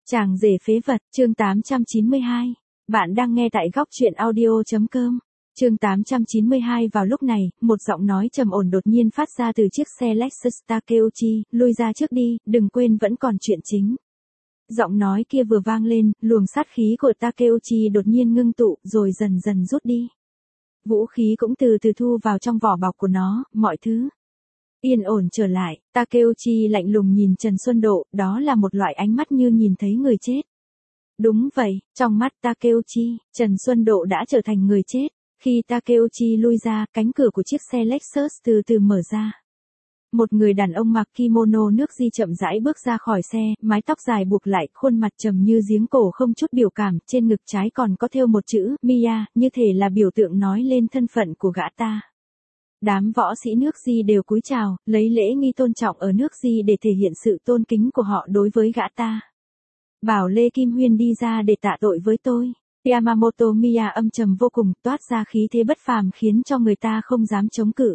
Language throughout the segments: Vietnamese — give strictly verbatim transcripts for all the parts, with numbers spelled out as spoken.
Chàng rể phế vật, chương tám trăm chín mươi hai. Bạn đang nghe tại góc truyện audio.com. Chương tám trăm chín mươi hai. Vào lúc này, một giọng nói trầm ổn đột nhiên phát ra từ chiếc xe Lexus. Takeuchi, lui ra trước đi, đừng quên vẫn còn chuyện chính. Giọng nói kia vừa vang lên, luồng sát khí của Takeuchi đột nhiên ngưng tụ, rồi dần dần rút đi. Vũ khí cũng từ từ thu vào trong vỏ bọc của nó, mọi thứ yên ổn trở lại. Takeuchi lạnh lùng nhìn Trần Xuân Độ, đó là một loại ánh mắt như nhìn thấy người chết. Đúng vậy, trong mắt Takeuchi, Trần Xuân Độ đã trở thành người chết. Khi Takeuchi lui ra, cánh cửa của chiếc xe Lexus từ từ mở ra. Một người đàn ông mặc kimono nước di chậm rãi bước ra khỏi xe, mái tóc dài buộc lại, khuôn mặt trầm như giếng cổ không chút biểu cảm, trên ngực trái còn có thêu một chữ Miya, như thể là biểu tượng nói lên thân phận của gã ta. Đám võ sĩ nước Di đều cúi chào, lấy lễ nghi tôn trọng ở nước Di để thể hiện sự tôn kính của họ đối với gã ta. Bảo Lê Kim Huyên đi ra để tạ tội với tôi. Yamamoto Miya âm trầm vô cùng, toát ra khí thế bất phàm khiến cho người ta không dám chống cự.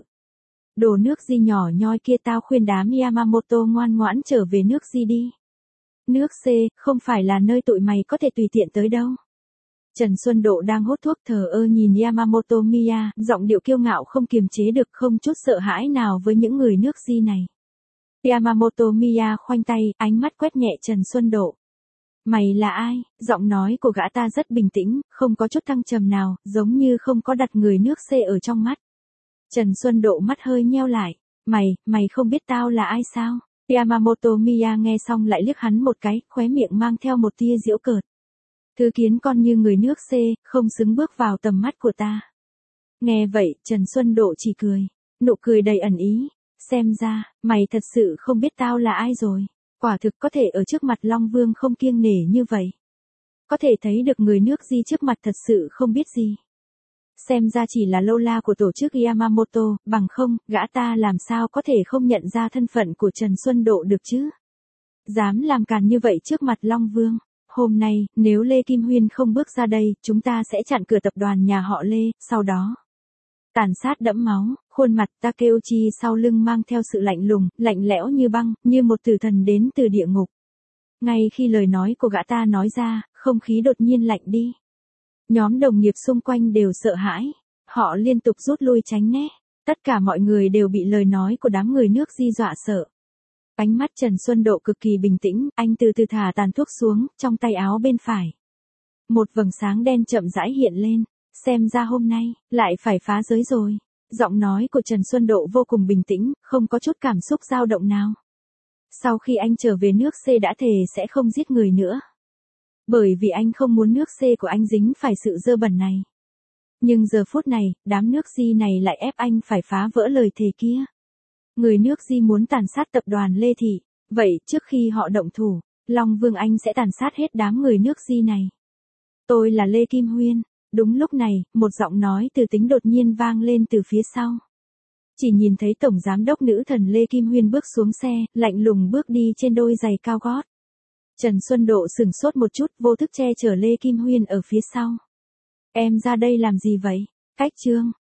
Đồ nước Di nhỏ nhoi kia, tao khuyên đám Yamamoto ngoan ngoãn trở về nước Di đi. Nước C, không phải là nơi tụi mày có thể tùy tiện tới đâu. Trần Xuân Độ đang hút thuốc thờ ơ nhìn Yamamoto Miya, giọng điệu kiêu ngạo không kiềm chế được, không chút sợ hãi nào với những người nước Di này. Yamamoto Miya khoanh tay, ánh mắt quét nhẹ Trần Xuân Độ. Mày là ai? Giọng nói của gã ta rất bình tĩnh, không có chút thăng trầm nào, giống như không có đặt người nước C ở trong mắt. Trần Xuân Độ mắt hơi nheo lại. Mày, mày không biết tao là ai sao? Yamamoto Miya nghe xong lại liếc hắn một cái, khóe miệng mang theo một tia giễu cợt. Thứ kiến con như người nước C, không xứng bước vào tầm mắt của ta. Nghe vậy, Trần Xuân Độ chỉ cười. Nụ cười đầy ẩn ý. Xem ra, mày thật sự không biết tao là ai rồi. Quả thực có thể ở trước mặt Long Vương không kiêng nể như vậy. Có thể thấy được người nước Di trước mặt thật sự không biết gì. Xem ra chỉ là lâu la của tổ chức Yamamoto, bằng không, gã ta làm sao có thể không nhận ra thân phận của Trần Xuân Độ được chứ. Dám làm càn như vậy trước mặt Long Vương. Hôm nay, nếu Lê Kim Huyên không bước ra đây, chúng ta sẽ chặn cửa tập đoàn nhà họ Lê, sau đó tàn sát đẫm máu. Khuôn mặt Takeuchi sau lưng mang theo sự lạnh lùng, lạnh lẽo như băng, như một tử thần đến từ địa ngục. Ngay khi lời nói của gã ta nói ra, không khí đột nhiên lạnh đi. Nhóm đồng nghiệp xung quanh đều sợ hãi. Họ liên tục rút lui tránh né. Tất cả mọi người đều bị lời nói của đám người nước Di dọa sợ. Ánh mắt Trần Xuân Độ cực kỳ bình tĩnh, anh từ từ thả tàn thuốc xuống, trong tay áo bên phải. Một vầng sáng đen chậm rãi hiện lên. Xem ra hôm nay, lại phải phá giới rồi. Giọng nói của Trần Xuân Độ vô cùng bình tĩnh, không có chút cảm xúc dao động nào. Sau khi anh trở về nước C đã thề sẽ không giết người nữa. Bởi vì anh không muốn nước C của anh dính phải sự dơ bẩn này. Nhưng giờ phút này, đám nước Di này lại ép anh phải phá vỡ lời thề kia. Người nước Di muốn tàn sát tập đoàn Lê Thị. Vậy, trước khi họ động thủ, Long Vương anh sẽ tàn sát hết đám người nước Di này. Tôi là Lê Kim Huyên. Đúng lúc này, một giọng nói từ tính đột nhiên vang lên từ phía sau. Chỉ nhìn thấy Tổng Giám đốc nữ thần Lê Kim Huyên bước xuống xe, lạnh lùng bước đi trên đôi giày cao gót. Trần Xuân Độ sửng sốt một chút, vô thức che chở Lê Kim Huyên ở phía sau. Em ra đây làm gì vậy? Cách trương.